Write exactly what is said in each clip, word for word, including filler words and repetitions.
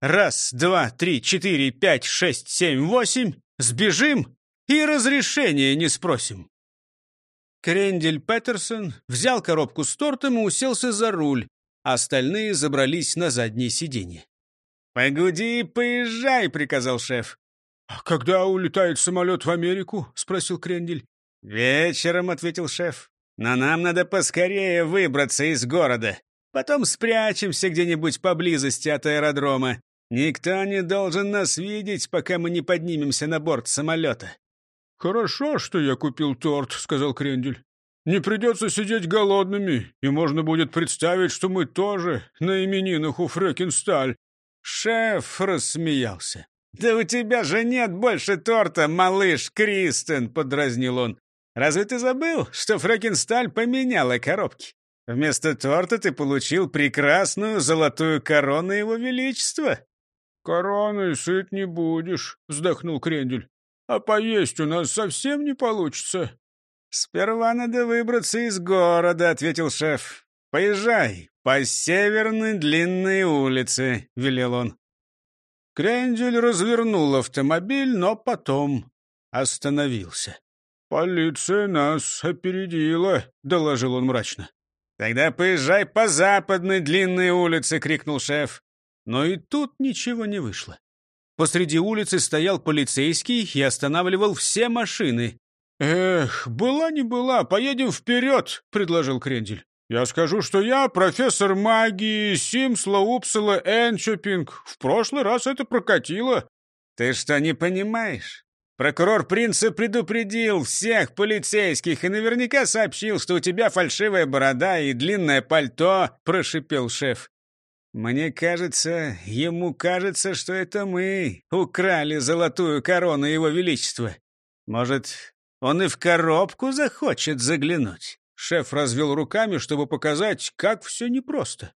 Раз, два, три, четыре, пять, шесть, семь, восемь. Сбежим и разрешения не спросим. Крендель Петерсон взял коробку с тортом и уселся за руль, а остальные забрались на заднее сиденье. «Погуди и поезжай», — приказал шеф. «А когда улетает самолет в Америку?» — спросил Крендель. «Вечером», — ответил шеф. «Но нам надо поскорее выбраться из города. Потом спрячемся где-нибудь поблизости от аэродрома. Никто не должен нас видеть, пока мы не поднимемся на борт самолета». «Хорошо, что я купил торт», — сказал Крендель. «Не придется сидеть голодными, и можно будет представить, что мы тоже на именинах у Фрёкинсталь». Шеф рассмеялся. «Да у тебя же нет больше торта, малыш Кристен», — подразнил он. «Разве ты забыл, что Фрёкинсталь поменяла коробки? Вместо торта ты получил прекрасную золотую корону Его Величества». «Короной сыт не будешь», — вздохнул Крендель. «А поесть у нас совсем не получится». «Сперва надо выбраться из города», — ответил шеф. «Поезжай по северной длинной улице», — велел он. Крендель развернул автомобиль, но потом остановился. «Полиция нас опередила», — доложил он мрачно. «Тогда поезжай по западной длинной улице», — крикнул шеф. Но и тут ничего не вышло. Посреди улицы стоял полицейский и останавливал все машины. «Эх, была не была, поедем вперед», — предложил Крендель. «Я скажу, что я профессор магии Симсла Упсала Энчопинг. В прошлый раз это прокатило». «Ты что, не понимаешь? Прокурор Принца предупредил всех полицейских и наверняка сообщил, что у тебя фальшивая борода и длинное пальто», — прошипел шеф. «Мне кажется, ему кажется, что это мы украли золотую корону Его Величества. Может, он и в коробку захочет заглянуть?» Шеф развел руками, чтобы показать, как все непросто.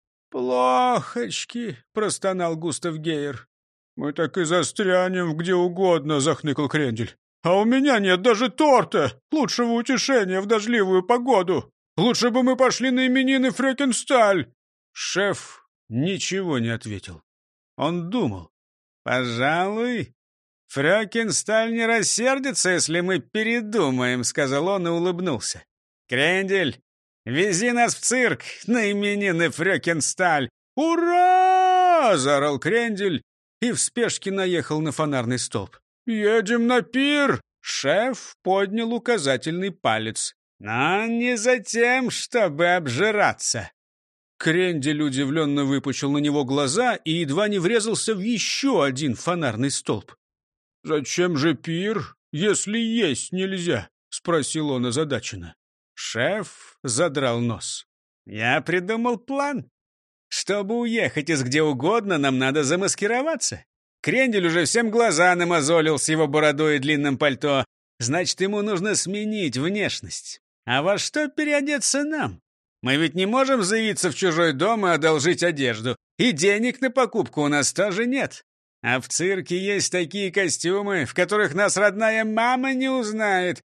«Плохочки», — простонал Густав Гейер. «Мы так и застрянем где угодно», — захныкал Крендель. «А у меня нет даже торта, лучшего утешения в дождливую погоду. Лучше бы мы пошли на именины Фрёкинсталь». Шеф ничего не ответил. Он думал. «Пожалуй, Фрёкинсталь не рассердится, если мы передумаем», — сказал он и улыбнулся. «Крендель, вези нас в цирк на именины Фрёкинсталь!» «Ура!» — заорал Крендель и в спешке наехал на фонарный столб. «Едем на пир!» Шеф поднял указательный палец. «Но не за тем, чтобы обжираться!» Крендель удивленно выпучил на него глаза и едва не врезался в еще один фонарный столб. «Зачем же пир, если есть нельзя?» — спросил он озадаченно. Шеф задрал нос. «Я придумал план. Чтобы уехать из где угодно, нам надо замаскироваться. Крендель уже всем глаза намазолил с его бородой и длинным пальто. Значит, ему нужно сменить внешность. А во что переодеться нам? Мы ведь не можем заявиться в чужой дом и одолжить одежду. И денег на покупку у нас тоже нет. А в цирке есть такие костюмы, в которых нас родная мама не узнает».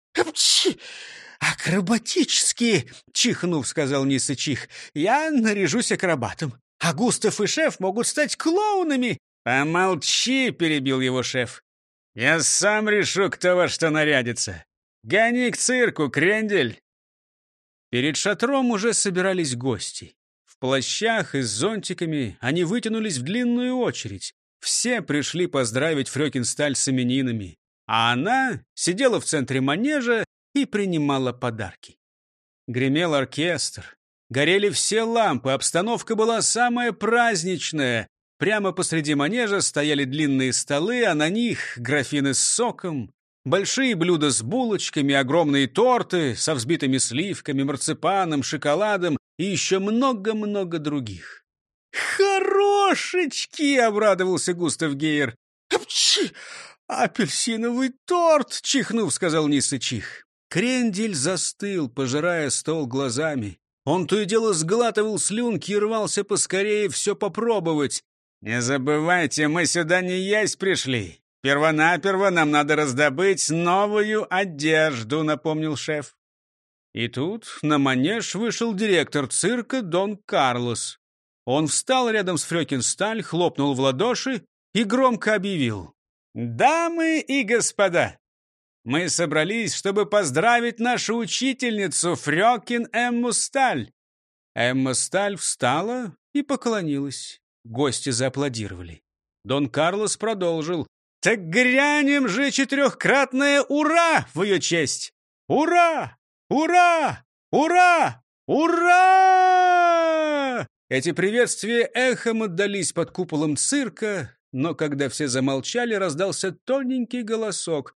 «Акробатические!» — чихнув, сказал Ниса Чих. «Я наряжусь акробатом, а Густав и шеф могут стать клоунами». «Помолчи!» — перебил его шеф. «Я сам решу, кто во что нарядится. Гони к цирку, Крендель!» Перед шатром уже собирались гости. В плащах и с зонтиками они вытянулись в длинную очередь. Все пришли поздравить Фрёкинсталь с именинами, а она сидела в центре манежа и принимала подарки. Гремел оркестр, горели все лампы, обстановка была самая праздничная. Прямо посреди манежа стояли длинные столы, а на них графины с соком, большие блюда с булочками, огромные торты со взбитыми сливками, марципаном, шоколадом и еще много-много других. «Хорошечки!» — обрадовался Густав Гейер. «Апельсиновый торт!» — чихнув, сказал Ниса Чих. Крендель застыл, пожирая стол глазами. Он то и дело сглатывал слюнки и рвался поскорее все попробовать. «Не забывайте, мы сюда не есть пришли. Первонаперво нам надо раздобыть новую одежду», — напомнил шеф. И тут на манеж вышел директор цирка Дон Карлос. Он встал рядом с Фрёкинсталь, хлопнул в ладоши и громко объявил: «Дамы и господа, мы собрались, чтобы поздравить нашу учительницу Фрёкин Эмму Сталь». Эмма Сталь встала и поклонилась. Гости зааплодировали. Дон Карлос продолжил: «Так грянем же четырехкратное «Ура!» в ее честь! Ура! Ура! Ура! Ура!» Эти приветствия эхом отдались под куполом цирка, но когда все замолчали, раздался тоненький голосок: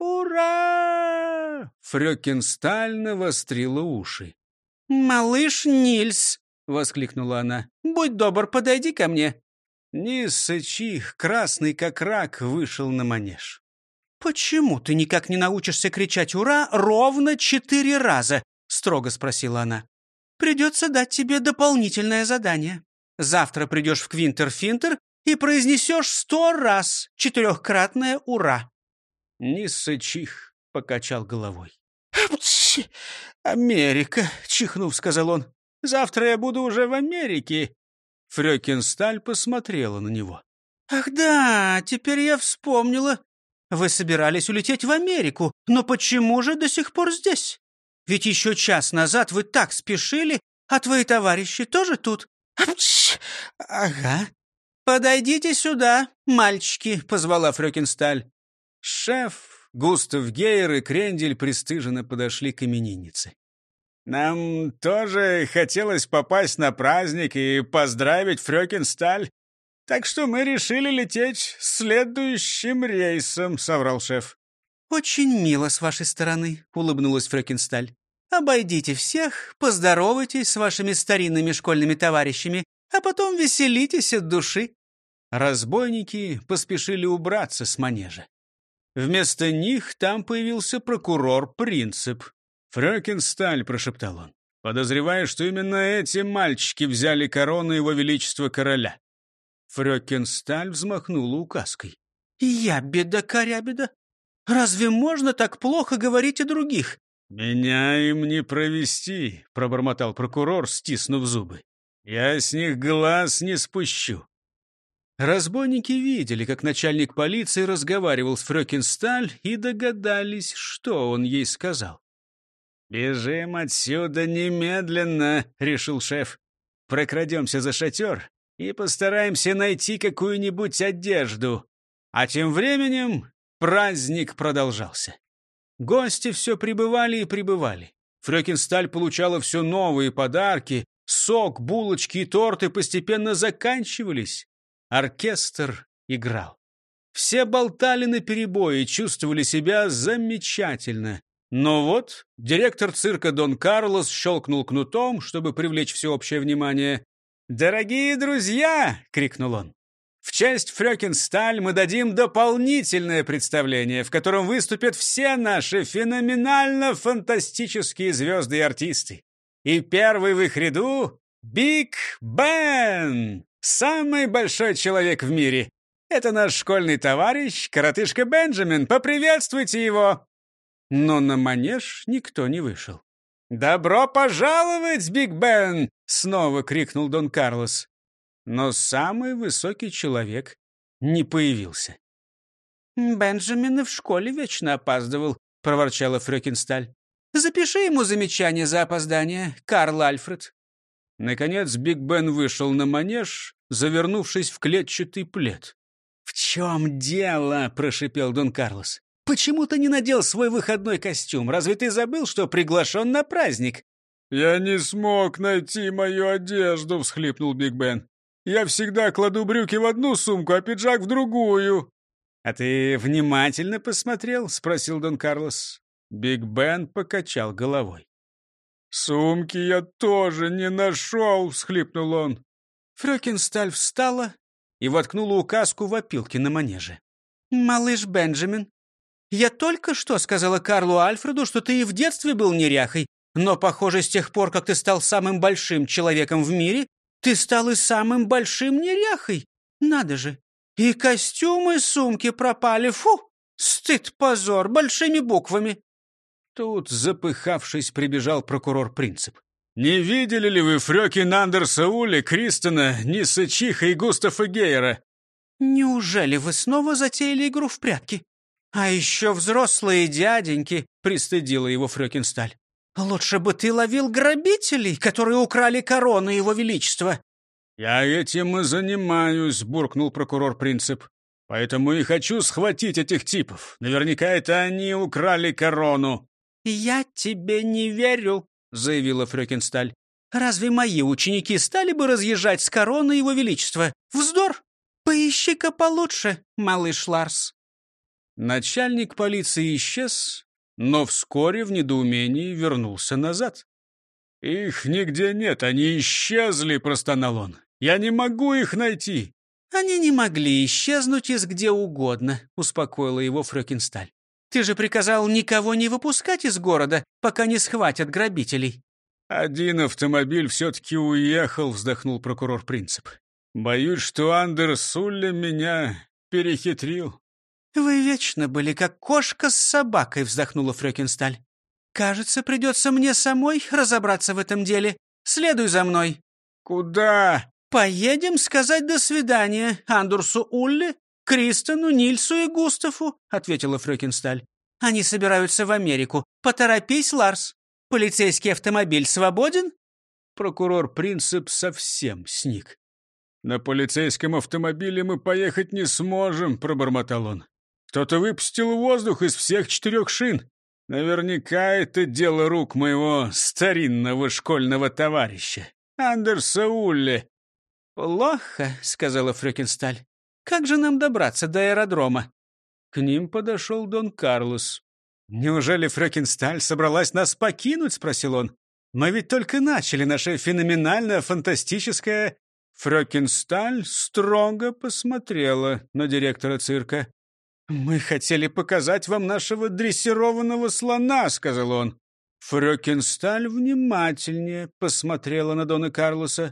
«Ура!» Фрёкинсталь навострила уши. «Малыш Нильс!» — воскликнула она. «Будь добр, подойди ко мне». Нильс Сычих, красный как рак, вышел на манеж. «Почему ты никак не научишься кричать «Ура!» ровно четыре раза?» — строго спросила она. «Придется дать тебе дополнительное задание. Завтра придешь в Квинтер-Финтер и произнесешь сто раз четырехкратное «Ура!»» Нильс Сычих покачал головой. «Америка!» — чихнув, сказал он. «Завтра я буду уже в Америке». Фрёкинсталь посмотрела на него. «Ах да, теперь я вспомнила. Вы собирались улететь в Америку, но почему же до сих пор здесь? Ведь еще час назад вы так спешили, а твои товарищи тоже тут». «Ага. Подойдите сюда, мальчики», — позвала Фрёкинсталь. Шеф, Густав Гейер и Крендель пристыженно подошли к имениннице. «Нам тоже хотелось попасть на праздник и поздравить Фрёкинсталь, так что мы решили лететь следующим рейсом», — соврал шеф. «Очень мило с вашей стороны», — улыбнулась Фрёкинсталь. «Обойдите всех, поздоровайтесь с вашими старинными школьными товарищами, а потом веселитесь от души». Разбойники поспешили убраться с манежа. Вместо них там появился прокурор Принцип. «Фрёкинсталь», — прошептал он, — «подозреваю, что именно эти мальчики взяли корону его величества короля». Фрёкинсталь взмахнула указкой. «Я-беда-корябеда! Разве можно так плохо говорить о других?» «Меня им не провести», — пробормотал прокурор, стиснув зубы. «Я с них глаз не спущу». Разбойники видели, как начальник полиции разговаривал с Фрёкинсталь, и догадались, что он ей сказал. «Бежим отсюда немедленно», — решил шеф. «Прокрадемся за шатер и постараемся найти какую-нибудь одежду». А тем временем праздник продолжался. Гости все прибывали и прибывали. Фрёкинсталь получала все новые подарки. Сок, булочки и торты постепенно заканчивались. Оркестр играл. Все болтали наперебой и чувствовали себя замечательно. Но вот директор цирка Дон Карлос щелкнул кнутом, чтобы привлечь всеобщее внимание. «Дорогие друзья!» — крикнул он. «В честь Фрёкинсталь мы дадим дополнительное представление, в котором выступят все наши феноменально-фантастические звезды и артисты. И первый в их ряду — Биг Бен, самый большой человек в мире. Это наш школьный товарищ, коротышка Бенджамин. Поприветствуйте его!» Но на манеж никто не вышел. «Добро пожаловать, Биг Бен!» — снова крикнул Дон Карлос. Но самый высокий человек не появился. «Бенджамин и в школе вечно опаздывал», — проворчала Фрёкинсталь. «Запиши ему замечание за опоздание, Карл Альфред». Наконец Биг Бен вышел на манеж, завернувшись в клетчатый плед. «В чем дело?» — прошипел Дон Карлос. «Почему ты не надел свой выходной костюм? Разве ты забыл, что приглашен на праздник?» «Я не смог найти мою одежду», — всхлипнул Биг Бен. «Я всегда кладу брюки в одну сумку, а пиджак в другую». «А ты внимательно посмотрел?» — спросил Дон Карлос. Биг Бен покачал головой. «Сумки я тоже не нашел», — всхлипнул он. Фрёкинсталь встала и воткнула указку в опилки на манеже. «Малыш Бенджамин, я только что сказала Карлу Альфреду, что ты и в детстве был неряхой, но, похоже, с тех пор, как ты стал самым большим человеком в мире, ты стал и самым большим неряхой. Надо же! И костюмы, и сумки пропали. Фу! Стыд, позор, большими буквами!» Тут, запыхавшись, прибежал прокурор Принцип. Не видели ли вы Фрёкин Андерса Улли, Кристена, Нисса Чиха и Густава Гейера?» «Неужели вы снова затеяли игру в прятки? А еще взрослые дяденьки», — пристыдила его Фрёкинсталь. «Лучше бы ты ловил грабителей, которые украли корону его величества». «Я этим и занимаюсь», — буркнул прокурор Принцип. «Поэтому и хочу схватить этих типов. Наверняка это они украли корону». «Я тебе не верю», — заявила Фрёкинсталь. «Разве мои ученики стали бы разъезжать с короны его величества? Вздор! Поищи-ка получше, малыш Ларс». Начальник полиции исчез, но вскоре в недоумении вернулся назад. «Их нигде нет, они исчезли», — простонал он. «Я не могу их найти». «Они не могли исчезнуть из где угодно», — успокоила его Фрёкинсталь. «Ты же приказал никого не выпускать из города, пока не схватят грабителей». «Один автомобиль все-таки уехал», — вздохнул прокурор Принцип. «Боюсь, что Андерс Улли меня перехитрил». «Вы вечно были как кошка с собакой», — вздохнула Фрёкинсталь. «Кажется, придется мне самой разобраться в этом деле. Следуй за мной». «Куда?» «Поедем сказать до свидания Андерсу Улли, Кристену, Нильсу и Густаву», — ответила Фрёкинсталь. «Они собираются в Америку. Поторопись, Ларс. Полицейский автомобиль свободен?» Прокурор Принцип совсем сник. «На полицейском автомобиле мы поехать не сможем», — пробормотал он. «Кто-то выпустил воздух из всех четырех шин. Наверняка это дело рук моего старинного школьного товарища, Андерса Улли». «Плохо», — сказала Фрёкинсталь. «Как же нам добраться до аэродрома?» К ним подошел Дон Карлос. «Неужели Фрёкинсталь собралась нас покинуть?» — спросил он. «Мы ведь только начали наше феноменальное, фантастическое...» Фрёкинсталь строго посмотрела на директора цирка. «Мы хотели показать вам нашего дрессированного слона», — сказал он. Фрёкинсталь внимательнее посмотрела на Дона Карлоса.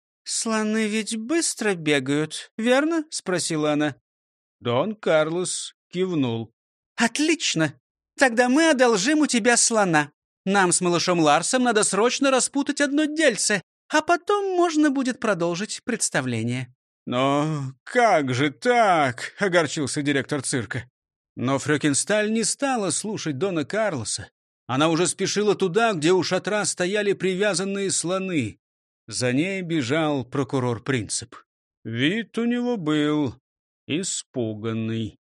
«Слоны ведь быстро бегают, верно?» — спросила она. Дон Карлос кивнул. «Отлично! Тогда мы одолжим у тебя слона. Нам с малышом Ларсом надо срочно распутать одно дельце, а потом можно будет продолжить представление». «Но как же так?» — огорчился директор цирка. Но Фрёкинсталь не стала слушать Дона Карлоса. Она уже спешила туда, где у шатра стояли привязанные слоны. За ней бежал прокурор Принцип. Вид у него был испуганный.